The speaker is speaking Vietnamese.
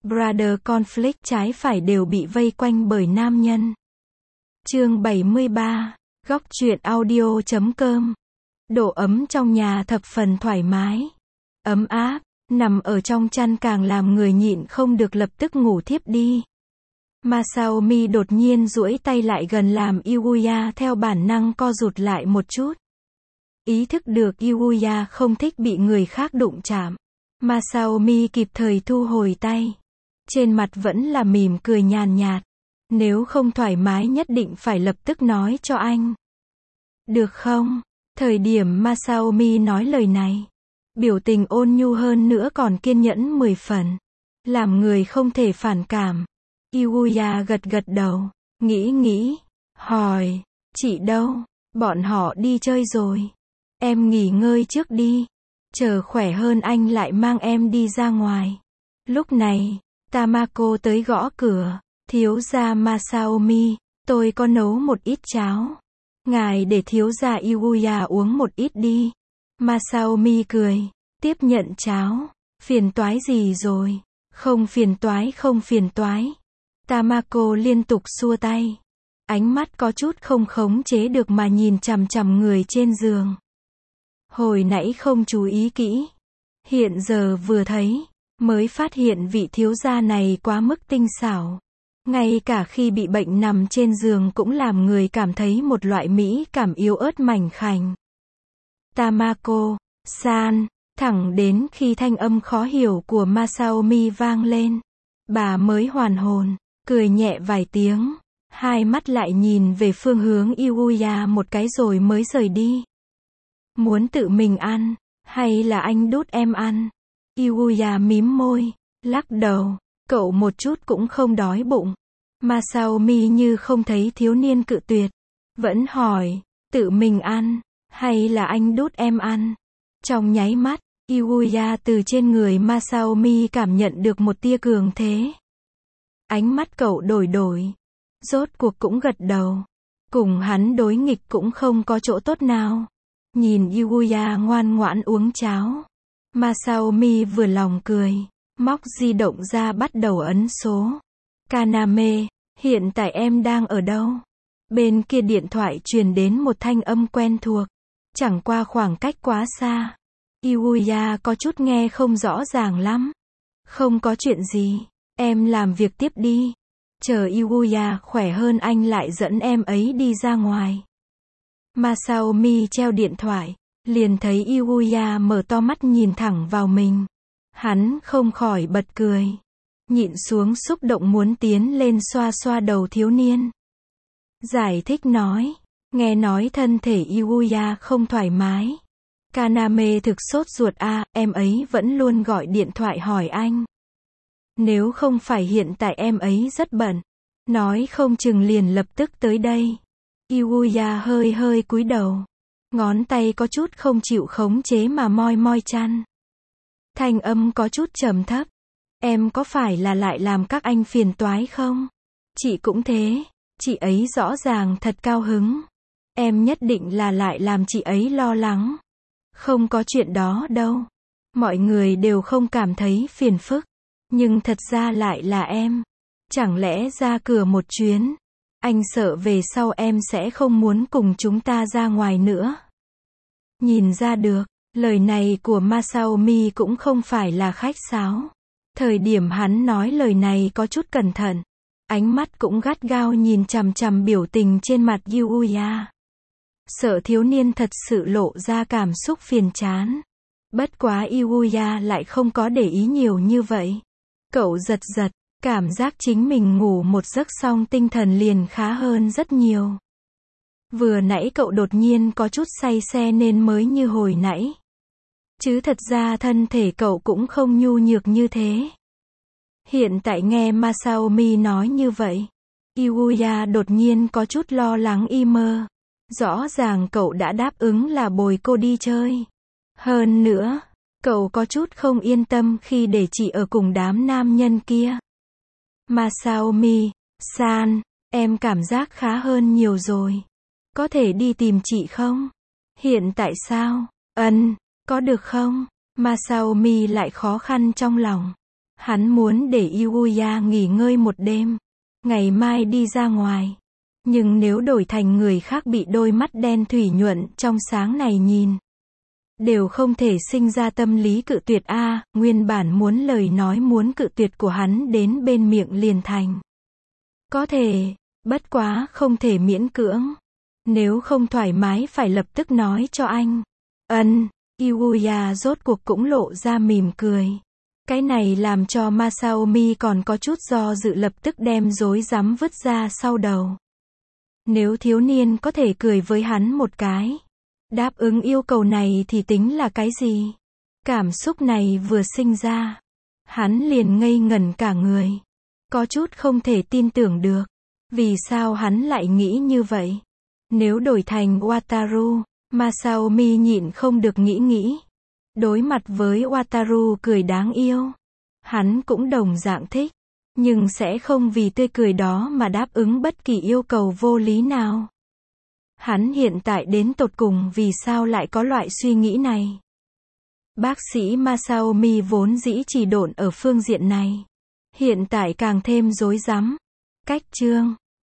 Brother conflict trái phải đều bị vây quanh bởi nam nhân. Chương 73, góc truyện audio.com. Độ ấm trong nhà thập phần thoải mái, ấm áp, nằm ở trong chăn càng làm người nhịn không được lập tức ngủ thiếp đi. Masaomi đột nhiên duỗi tay lại gần làm Yuya theo bản năng co rụt lại một chút. Ý thức được Yuya không thích bị người khác đụng chạm, Masaomi kịp thời thu hồi tay. Trên mặt vẫn là mỉm cười nhàn nhạt. Nếu không thoải mái nhất định phải lập tức nói cho anh. Được không? Thời điểm Masaomi nói lời này, biểu tình ôn nhu hơn nữa còn kiên nhẫn 10 phần. Làm người không thể phản cảm. Yuya gật gật đầu, nghĩ, hỏi, chị đâu? Bọn họ đi chơi rồi. Em nghỉ ngơi trước đi. Chờ khỏe hơn anh lại mang em đi ra ngoài. Lúc này, Tamako tới gõ cửa. Thiếu gia Masaomi, tôi có nấu một ít cháo. Ngài để thiếu gia Yuya uống một ít đi. Masaomi cười, tiếp nhận cháo. Phiền toái gì rồi? Không phiền toái. Tamako liên tục xua tay. Ánh mắt có chút không khống chế được mà nhìn chằm chằm người trên giường. Hồi nãy không chú ý kỹ. Hiện giờ vừa thấy, mới phát hiện vị thiếu gia này quá mức tinh xảo. Ngay cả khi bị bệnh nằm trên giường cũng làm người cảm thấy một loại mỹ cảm yếu ớt mảnh khảnh. Tamako-san, thẳng đến khi thanh âm khó hiểu của Masaomi vang lên, bà mới hoàn hồn, cười nhẹ vài tiếng, hai mắt lại nhìn về phương hướng Yuya một cái rồi mới rời đi. Muốn tự mình ăn, hay là anh đút em ăn? Yuya mím môi, lắc đầu. Cậu một chút cũng không đói bụng. Masaomi như không thấy thiếu niên cự tuyệt. Vẫn hỏi, tự mình ăn, hay là anh đút em ăn? Trong nháy mắt, Yuya từ trên người Masaomi cảm nhận được một tia cường thế. Ánh mắt cậu đổi. Rốt cuộc cũng gật đầu. Cùng hắn đối nghịch cũng không có chỗ tốt nào. Nhìn Yuya ngoan ngoãn uống cháo. Masaomi vừa lòng cười. Móc di động ra bắt đầu ấn số. Kaname, hiện tại em đang ở đâu? Bên kia điện thoại truyền đến một thanh âm quen thuộc. Chẳng qua khoảng cách quá xa. Yuya có chút nghe không rõ ràng lắm. Không có chuyện gì, em làm việc tiếp đi. Chờ Yuya khỏe hơn anh lại dẫn em ấy đi ra ngoài. Masaomi treo điện thoại, liền thấy Yuya mở to mắt nhìn thẳng vào mình. Hắn không khỏi bật cười. Nhịn xuống xúc động muốn tiến lên xoa xoa đầu thiếu niên. Giải thích nói. Nghe nói thân thể Yuya không thoải mái. Kaname thực sốt ruột em ấy vẫn luôn gọi điện thoại hỏi anh. Nếu không phải hiện tại em ấy rất bận. Nói không chừng liền lập tức tới đây. Yuya hơi cúi đầu. Ngón tay có chút không chịu khống chế mà moi chăn. Thanh âm có chút trầm thấp. Em có phải là lại làm các anh phiền toái không? Chị cũng thế. Chị ấy rõ ràng thật cao hứng. Em nhất định là lại làm chị ấy lo lắng. Không có chuyện đó đâu. Mọi người đều không cảm thấy phiền phức. Nhưng thật ra lại là em. Chẳng lẽ ra cửa một chuyến? Anh sợ về sau em sẽ không muốn cùng chúng ta ra ngoài nữa. Nhìn ra được, lời này của Masaomi cũng không phải là khách sáo. Thời điểm hắn nói lời này có chút cẩn thận. Ánh mắt cũng gắt gao nhìn chằm chằm biểu tình trên mặt Yuya. Sợ thiếu niên thật sự lộ ra cảm xúc phiền chán. Bất quá Yuya lại không có để ý nhiều như vậy. Cậu giật, cảm giác chính mình ngủ một giấc xong tinh thần liền khá hơn rất nhiều. Vừa nãy cậu đột nhiên có chút say xe nên mới như hồi nãy. Chứ thật ra thân thể cậu cũng không nhu nhược như thế. Hiện tại nghe Masaomi nói như vậy, Yuya đột nhiên có chút lo lắng mơ. Rõ ràng cậu đã đáp ứng là bồi cô đi chơi. Hơn nữa, cậu có chút không yên tâm khi để chị ở cùng đám nam nhân kia. Masaomi-san, em cảm giác khá hơn nhiều rồi. Có thể đi tìm chị không? Hiện tại sao? Có được không? Masaomi lại khó khăn trong lòng. Hắn muốn để Yuya nghỉ ngơi một đêm, ngày mai đi ra ngoài. Nhưng nếu đổi thành người khác bị đôi mắt đen thủy nhuận trong sáng này nhìn, đều không thể sinh ra tâm lý cự tuyệt a, nguyên bản muốn lời nói muốn cự tuyệt của hắn đến bên miệng liền thành. Có thể, bất quá không thể miễn cưỡng. Nếu không thoải mái phải lập tức nói cho anh. Yuya rốt cuộc cũng lộ ra mỉm cười. Cái này làm cho Masaomi còn có chút do dự, lập tức đem rối rắm vứt ra sau đầu. Nếu thiếu niên có thể cười với hắn một cái, đáp ứng yêu cầu này thì tính là cái gì? Cảm xúc này vừa sinh ra, hắn liền ngây ngẩn cả người. Có chút không thể tin tưởng được. Vì sao hắn lại nghĩ như vậy? Nếu đổi thành Wataru, Masaomi nhịn không được nghĩ. Đối mặt với Wataru cười đáng yêu, hắn cũng đồng dạng thích, nhưng sẽ không vì tươi cười đó mà đáp ứng bất kỳ yêu cầu vô lý nào. Hắn hiện tại đến tột cùng vì sao lại có loại suy nghĩ này? Bác sĩ Masaomi vốn dĩ chỉ độn ở phương diện này, hiện tại càng thêm rối rắm. Cách chương